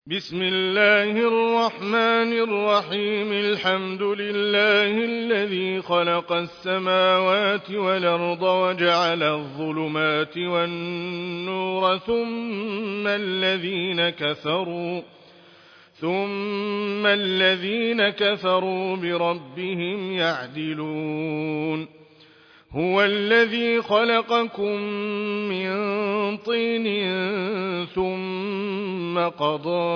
بسم الله الرحمن الرحيم. الحمد لله الذي خلق السماوات والأرض وجعل الظلمات والنور ثم الذين كفروا بربهم يعدلون. هو الذي خلقكم من طين ثم قضى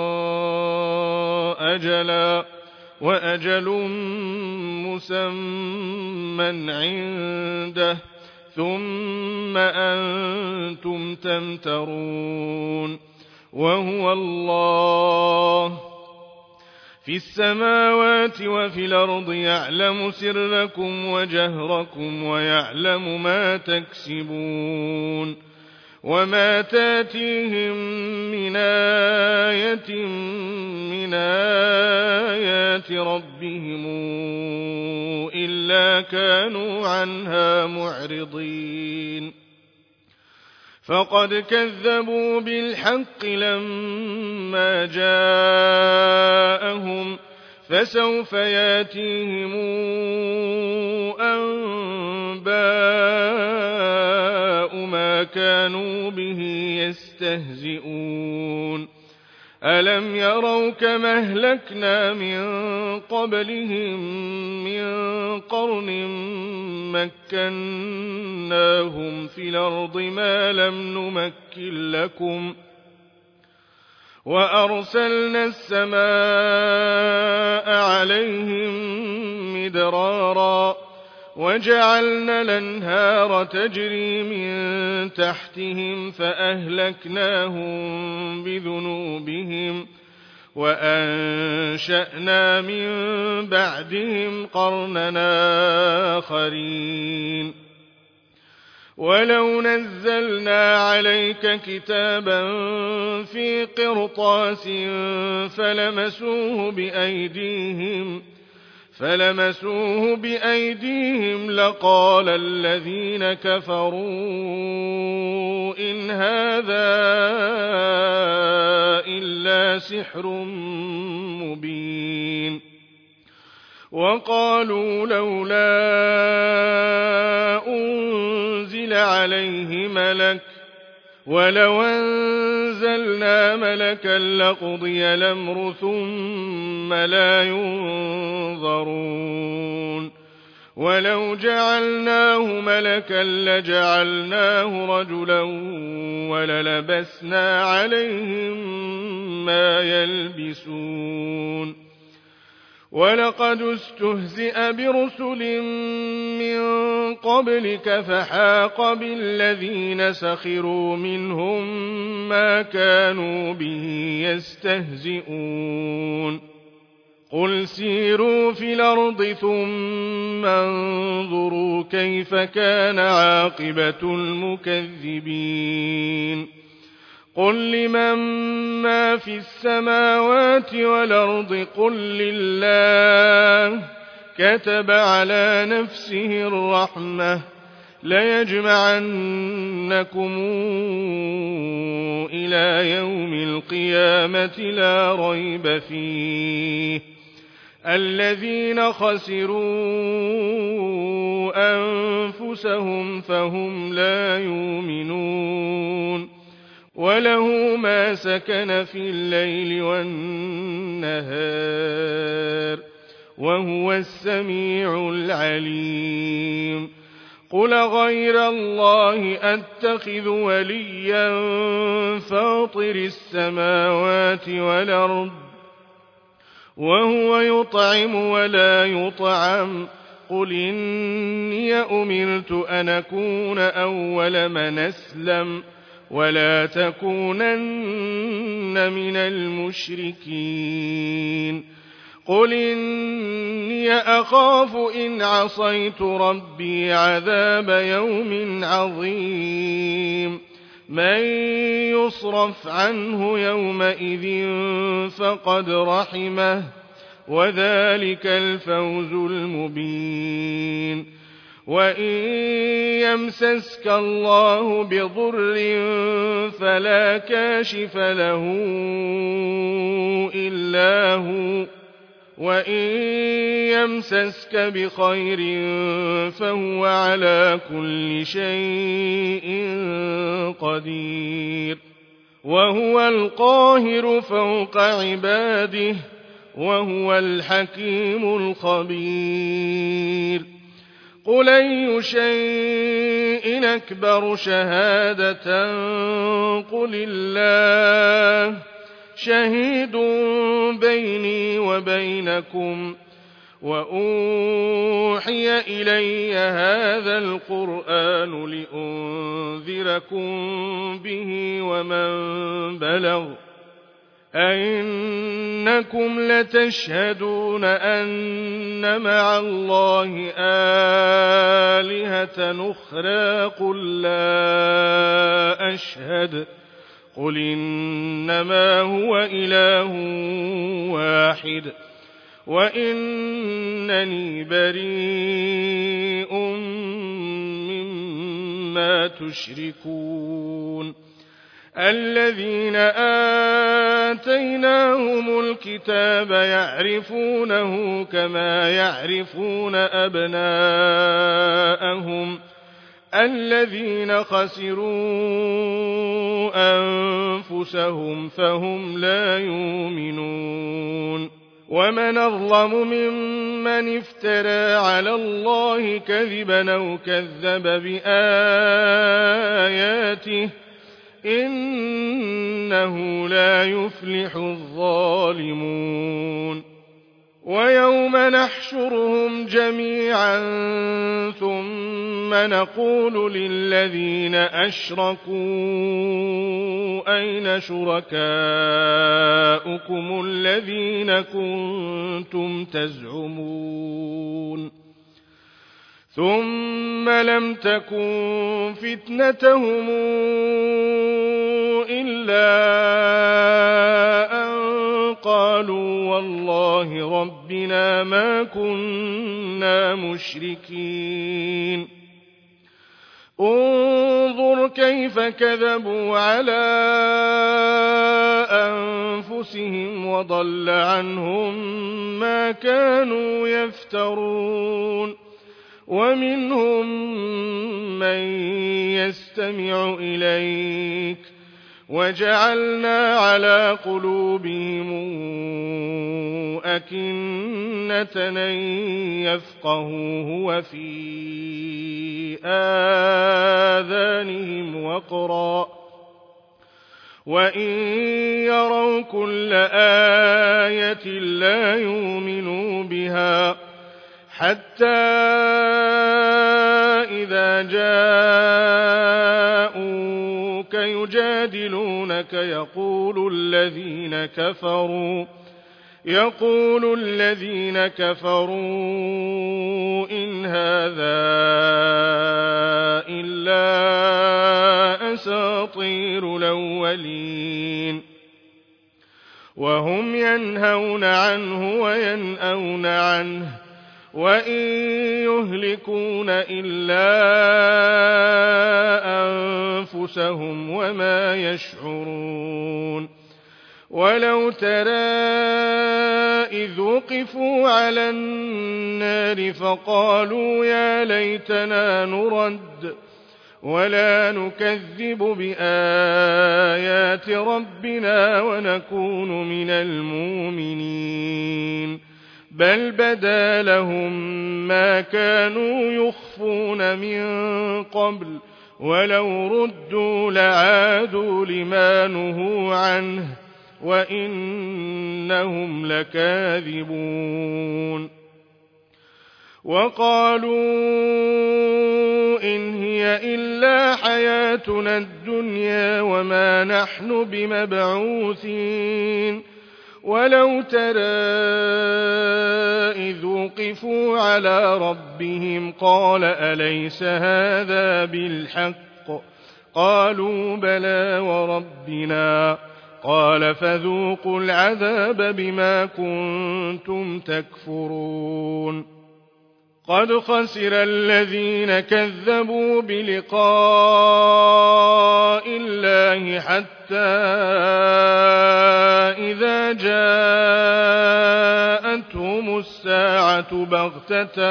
أجلا وأجل مسمى عنده ثم أنتم تمترون. وهو الله في السماوات وفي الأرض يعلم سركم وجهركم ويعلم ما تكسبون. وما تاتيهم من آية من آيات ربهم إلا كانوا عنها معرضين. فقد كذبوا بالحق لما جاءهم فسوف ياتيهم أنباء ما كانوا به يستهزئون. ألم يروا كما أهلكنا من قبلهم من قرن مكناهم في الأرض ما لم نمكن لكم وأرسلنا السماء عليهم مدرارا وجعلنا الأنهار تجري من تحتهم فأهلكناهم بذنوبهم وأنشأنا من بعدهم قرننا آخرين. ولو نزلنا عليك كتابا في قرطاس فلمسوه بأيديهم لقال الذين كفروا إن هذا إلا سحر مبين. وقالوا لولا أنزل عليه ملك ولو أنزلنا ملكا لقضي الأمر ثم لا ينظرون. ولو جعلناه ملكا لجعلناه رجلا وللبسنا عليهم ما يلبسون. ولقد استهزئ برسل من قبلك فحاق بالذين سخروا منهم ما كانوا به يستهزئون. قل سيروا في الأرض ثم انظروا كيف كان عاقبة المكذبين. قل لمن ما في السماوات والأرض قل لله كتب على نفسه الرحمة ليجمعنكم إلى يوم القيامة لا ريب فيه الذين خسروا أنفسهم فهم لا يؤمنون. وله ما سكن في الليل والنهار وهو السميع العليم. قل غير الله أتخذ وليا فاطر السماوات والأرض وهو يطعم ولا يطعم. قل إني أمرت أن أكون أول من أسلم ولا تكونن من المشركين. قل إني أخاف إن عصيت ربي عذاب يوم عظيم. من يصرف عنه يومئذ فقد رحمه وذلك الفوز المبين. وإن يمسسك الله بضر فلا كاشف له إلا هو وإن يمسسك بخير فهو على كل شيء قدير وهو القاهر فوق عباده وهو الحكيم الخبير قل أي شيء أكبر شهادة قل الله شهيد بيني وبينكم وأوحي إلي هذا القرآن لأنذركم به ومن بلغ أئنكم لتشهدون أن مع الله آلهة أخرى قل لا أشهد قل إنما هو إله واحد وإنني بريء مما تشركون الذين آتيناهم الكتاب يعرفونه كما يعرفون أبناءهم الذين خسروا أنفسهم فهم لا يؤمنون ومن أظلم ممن افترى على الله كذبا أو كذب بآياته إنه لا يفلح الظالمون ويوم نحشرهم جميعا ثم نقول للذين أشركوا أين شركاؤكم الذين كنتم تزعمون ثم لم تكن فتنتهم إلا أن قالوا والله ربنا ما كنا مشركين انظر كيف كذبوا على أنفسهم وضل عنهم ما كانوا يفترون ومنهم من يستمع إليك وجعلنا على قلوبهم أكنة أن يفقهوه وفي آذانهم وقرا وإن يروا كل آية لا يؤمنوا بها حتى إذا جاءوك يجادلونك يقول الذين كفروا إن هذا إلا أساطير الأولين وهم ينهون عنه وينأون عنه وإن يهلكون إلا أنفسهم وما يشعرون ولو ترى إذ وقفوا على النار فقالوا يا ليتنا نرد ولا نكذب بآيات ربنا ونكون من المؤمنين بل بدا لهم ما كانوا يخفون من قبل ولو ردوا لعادوا لما نهوا عنه وإنهم لكاذبون وقالوا إن هي إلا حياتنا الدنيا وما نحن بمبعوثين ولو ترى إذ وقفوا على ربهم قال أليس هذا بالحق قالوا بلى وربنا قال فذوقوا العذاب بما كنتم تكفرون قد خسر الذين كذبوا بلقاء الله حتى إذا فلما جاءتهم الساعة بغتة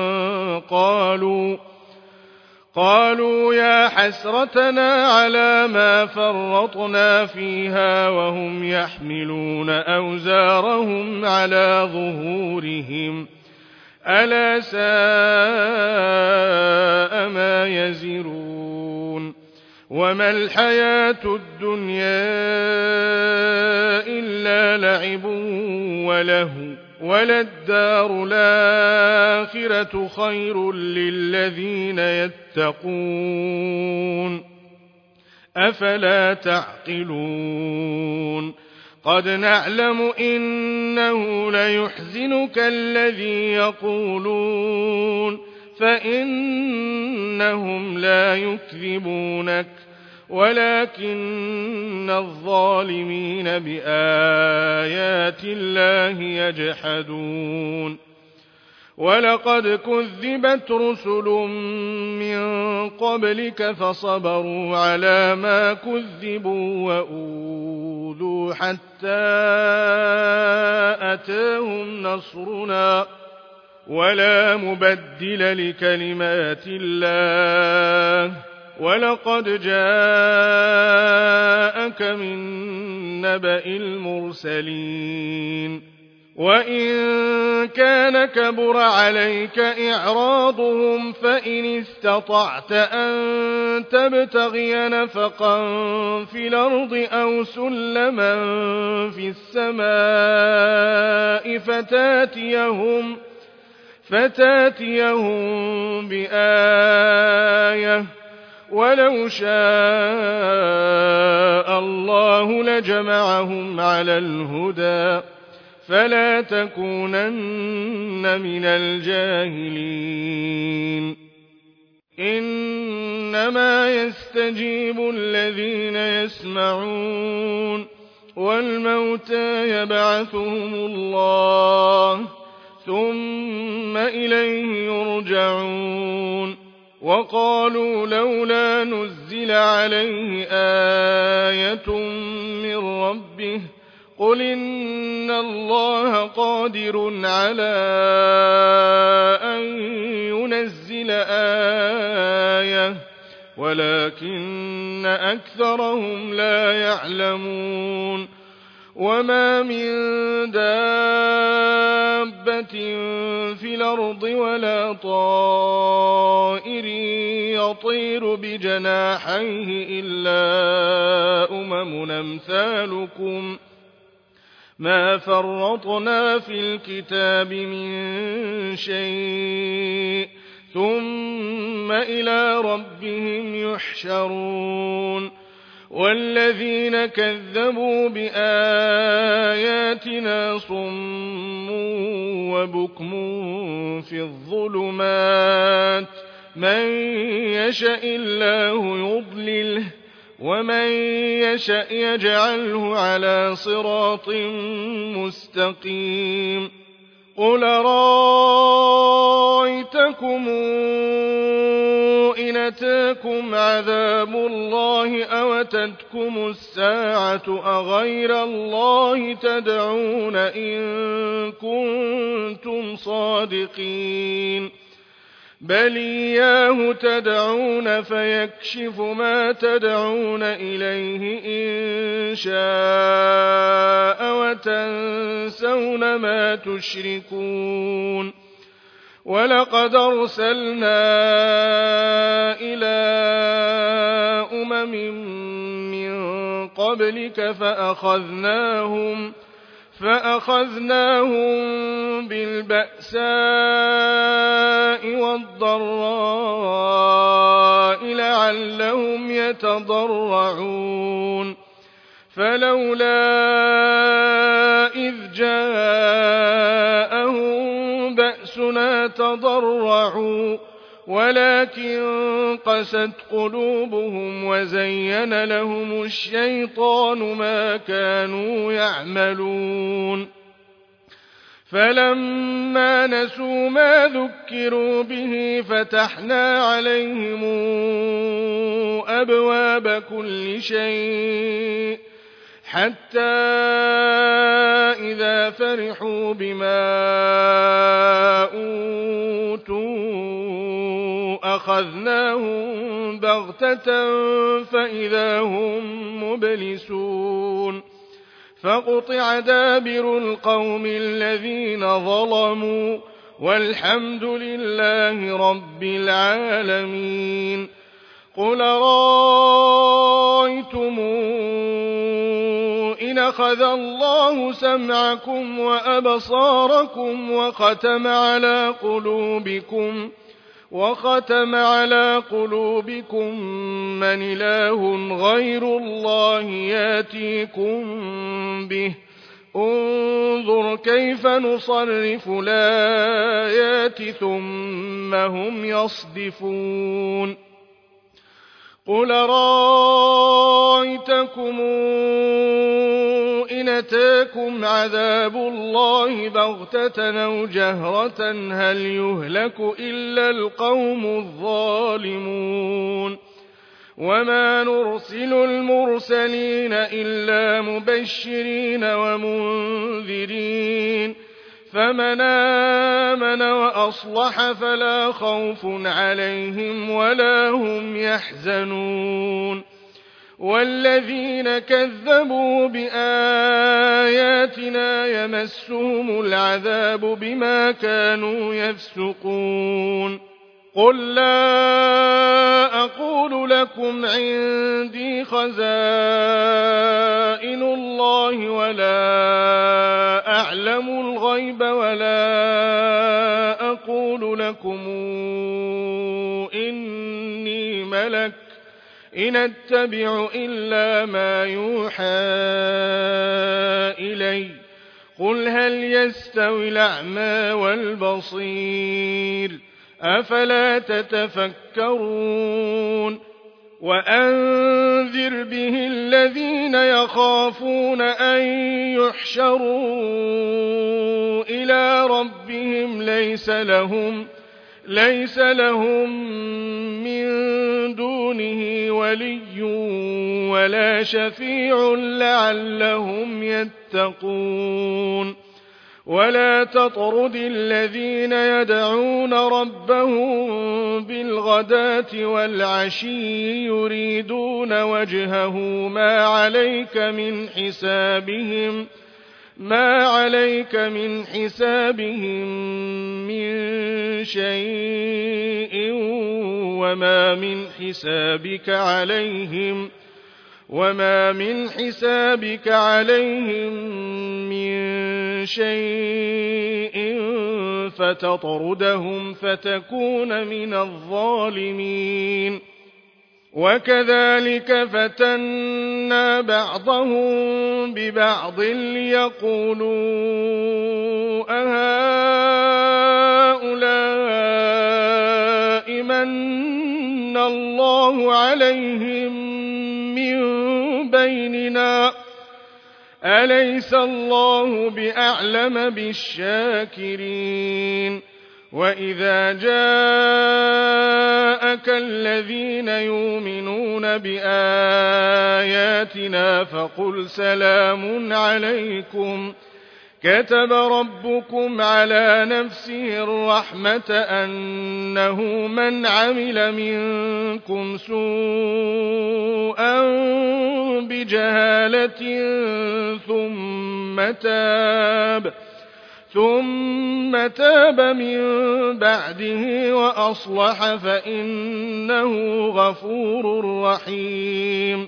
قالوا يا حسرتنا على ما فرطنا فيها وهم يحملون أوزارهم على ظهورهم ألا ساء ما يزرون وما الحياة الدنيا إلا لعب ولهو وللدار الآخرة خير للذين يتقون أفلا تعقلون قد نعلم إنه ليحزنك الذي يقولون فإنهم لا يكذبونك ولكن الظالمين بآيات الله يجحدون ولقد كذبت رسل من قبلك فصبروا على ما كذبوا وأوذوا حتى أتاهم نصرنا ولا مبدل لكلمات الله ولقد جاءك من نبأ المرسلين وإن كان كبر عليك إعراضهم فإن استطعت أن تبتغي نفقا في الأرض أو سلما في السماء فتاتيهم بآية ولو شاء الله لجمعهم على الهدى فلا تكونن من الجاهلين إنما يستجيب الذين يسمعون والموتى يبعثهم الله ثم إليه يرجعون وقالوا لولا نزل عليه آية من ربه قل إن الله قادر على أن ينزل آية ولكن أكثرهم لا يعلمون وما من دابة في الأرض ولا طائر يطير بجناحيه إلا أمم أمثالكم ما فرطنا في الكتاب من شيء ثم إلى ربهم يحشرون والذين كذبوا بآياتنا صم وبكم في الظلمات من يشاء الله يضلله ومن يشاء يجعله على صراط مستقيم قل رأيتكم إن أتاكم عذاب الله أو أتتكم الساعة أغير الله تدعون إن كنتم صادقين بل إياه تدعون فيكشف ما تدعون إليه إن شاء وتنسون ما تشركون ولقد أرسلنا إلى أمم من قبلك فأخذناهم بالبأساء والضراء لعلهم يتضرعون فلولا إذ جاءهم بأسنا تضرعوا ولكن قست قلوبهم وزين لهم الشيطان ما كانوا يعملون فلما نسوا ما ذكروا به فتحنا عليهم أبواب كل شيء حتى فأخذناهم بغتة فإذا هم مبلسون فقطع دابر القوم الذين ظلموا والحمد لله رب العالمين. قل رأيتم إن أخذ الله سمعكم وأبصاركم وختم على قلوبكم من إله غير الله ياتيكم به انظر كيف نصرف الآيات ثم هم يصدفون. قل رأيتكم إن أتاكم عذاب الله بغتة أو جهرة هل يهلك إلا القوم الظالمون وما نرسل المرسلين إلا مبشرين ومنذرين فمن آمن وأصلح فلا خوف عليهم ولا هم يحزنون والذين كذبوا بآياتنا يمسهم العذاب بما كانوا يفسقون. قل لا أقول لكم عندي خزائن الله ولا أعلم الغيب ولا أقول لكم إني ملك إن أتبع إلا ما يوحى إلي قل هل يستوي الأعمى والبصير أفلا تتفكرون. وأنذر به الذين يخافون أن يحشروا إلى ربهم ليس لهم من دونه ولي ولا شفيع لعلهم يتقون. ولا تطرد الذين يدعون ربهم بالغداة والعشي يريدون وجهه ما عليك من حسابهم من شيء وما من حسابك عليهم من شيء فتطردهم فتكون من الظالمين. وكذلك فتنا بعضهم ببعض ليقولوا أهؤلاء من الله عليهم من بيننا أليس الله بأعلم بالشاكرين. وإذا جاءك الذين يؤمنون بآياتنا فقل سلام عليكم كتب ربكم على نفسه الرحمة أنه من عمل منكم سوءا بجهالة ثم تاب من بعده وأصلح فإنه غفور رحيم.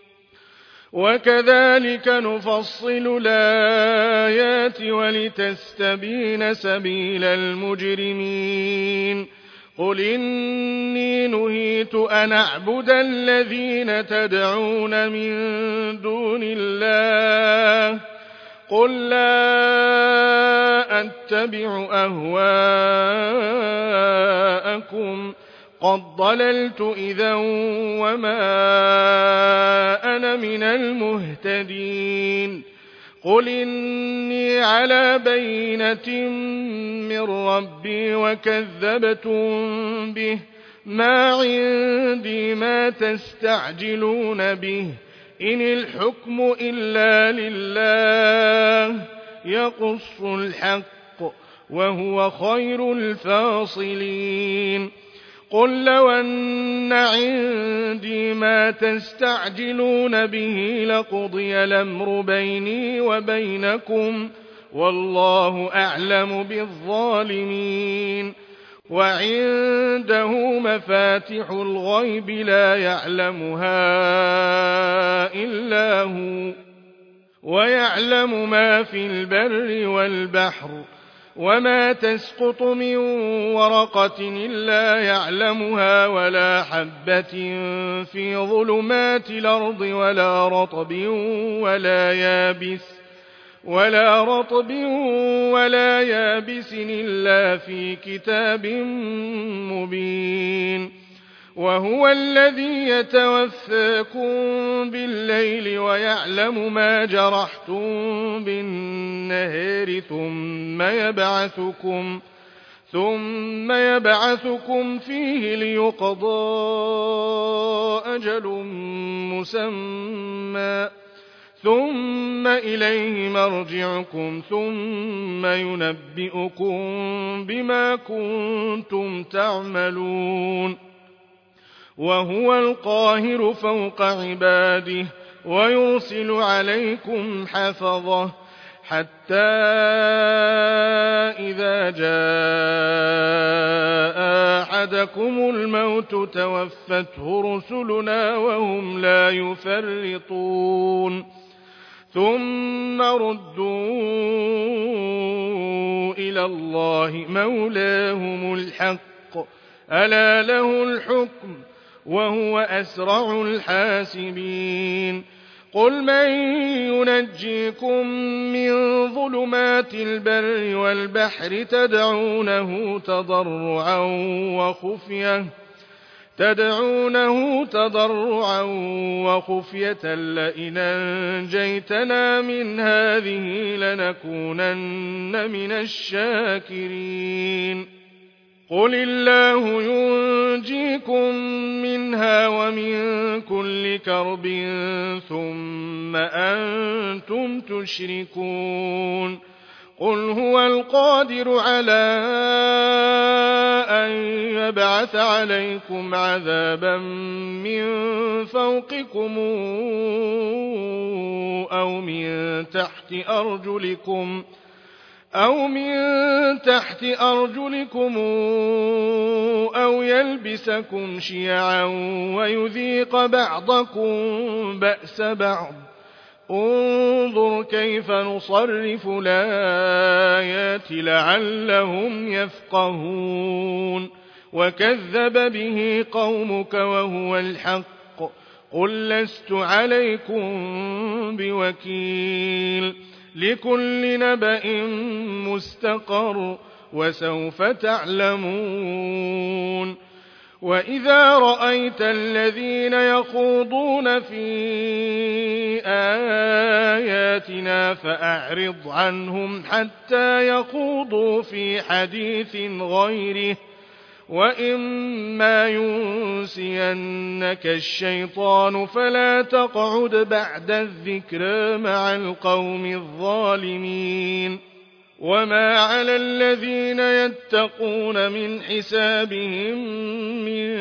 وكذلك نفصل الآيات ولتستبين سبيل المجرمين. قل إني نهيت أن أعبد الذين تدعون من دون الله قل لا أتبع أهواءكم قد ضللت إذا وما أنا من المهتدين. قل إني على بينة من ربي وكذبتم به ما عندي ما تستعجلون به إن الحكم إلا لله يقص الحق وهو خير الفاصلين. قل لو أن عندي ما تستعجلون به لقضي الأمر بيني وبينكم والله أعلم بالظالمين وعنده مفاتح الغيب لا يعلمها إلا هو ويعلم ما في البر والبحر وما تسقط من ورقة إلا يعلمها ولا حبة في ظلمات الأرض ولا رطب ولا يابس إلا في كتاب مبين وهو الذي يتوفاكم بالليل ويعلم ما جرحتم بالنهار ثم يبعثكم فيه ليقضى أجل مسمى ثم إليه مرجعكم ثم ينبئكم بما كنتم تعملون وهو القاهر فوق عباده ويرسل عليكم حفظه حتى إذا جاء أحدكم الموت توفته رسلنا وهم لا يفرطون ثم ردوا إلى الله مولاهم الحق ألا له الحكم وهو أسرع الحاسبين قل من ينجيكم من ظلمات البر والبحر تدعونه تضرعا وخفية لئن أنجيتنا من هذه لنكونن من الشاكرين قل الله ينجيكم منها ومن كل كرب ثم أنتم تشركون قل هو القادر على أن يبعث عليكم عذابا من فوقكم أو من تحت أرجلكم أو يلبسكم شيعا ويذيق بعضكم بأس بعض انظر كيف نصرف الآيات لعلهم يفقهون وكذب به قومك وهو الحق قل لست عليكم بوكيل لكل نبأ مستقر وسوف تعلمون وإذا رأيت الذين يخوضون في آياتنا فأعرض عنهم حتى يخوضوا في حديث غيره وإما ينسينك الشيطان فلا تقعد بعد الذكرى مع القوم الظالمين وما على الذين يتقون من حسابهم من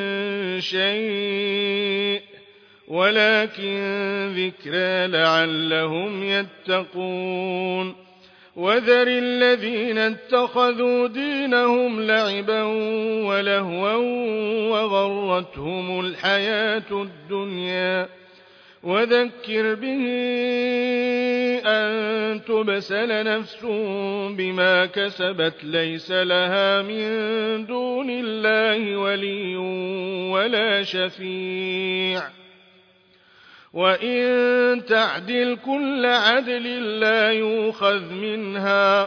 شيء ولكن ذكرى لعلهم يتقون وذر الذين اتخذوا دينهم لعبا ولهوا وغرتهم الحياة الدنيا وذكر به أن تبسل نفس بما كسبت ليس لها من دون الله ولي ولا شفيع وإن تعدل كل عدل لا يؤخذ منها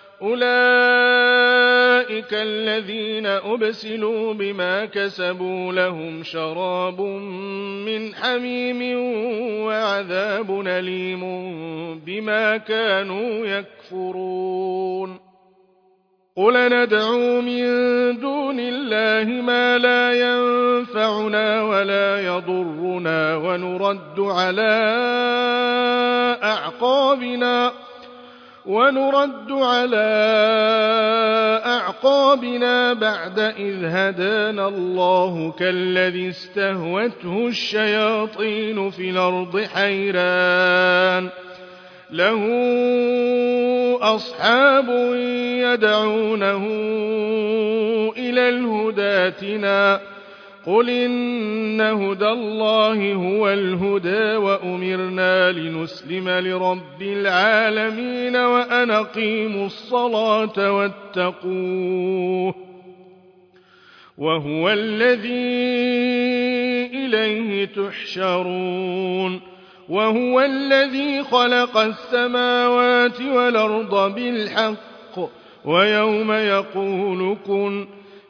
أولئك الذين أبسلوا بما كسبوا لهم شراب من حميم وعذاب أليم بما كانوا يكفرون قل ندعو من دون الله ما لا ينفعنا ولا يضرنا ونرد على أعقابنا بعد إذ هدانا الله كالذي استهوته الشياطين في الأرض حيران له أصحاب يدعونه إلى الهدى ائتنا قل إن هدى الله هو الهدى وأمرنا لنسلم لرب العالمين وأن أقيموا الصلاة واتقوه وهو الذي إليه تحشرون وهو الذي خلق السماوات والأرض بالحق ويوم يقول كن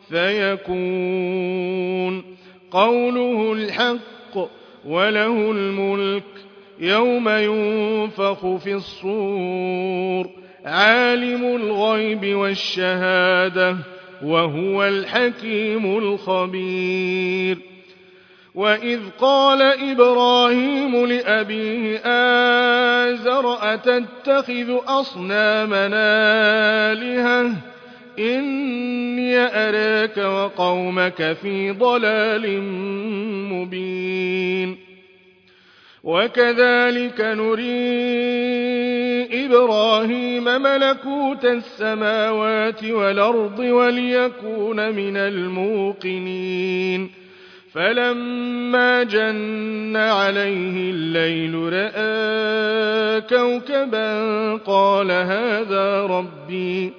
فيكون قوله الحق وله الملك يوم ينفخ في الصور عالم الغيب والشهادة وهو الحكيم الخبير وإذ قال إبراهيم لأبيه آزر أتتخذ أصنامنا آلهة إني أراك وقومك في ضلال مبين وكذلك نري إبراهيم ملكوت السماوات والأرض وليكون من الموقنين فلما جن عليه الليل رأى كوكبا قال هذا ربي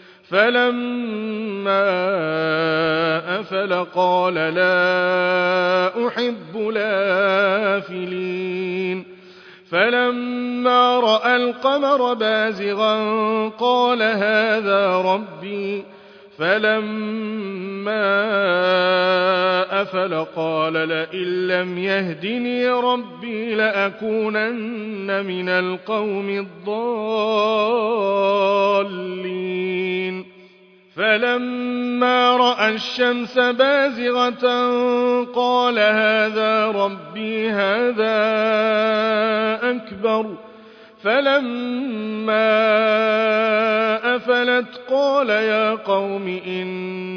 فلما أفل قال لا أحب الآفلين فلما رأى القمر بازغا قال هذا ربي فلما أفل قال لئن لم يهدني ربي لأكونن من القوم الضالين فلما رأى الشمس بازغة قال هذا ربي هذا أكبر فلما أفلت قال يا قوم إن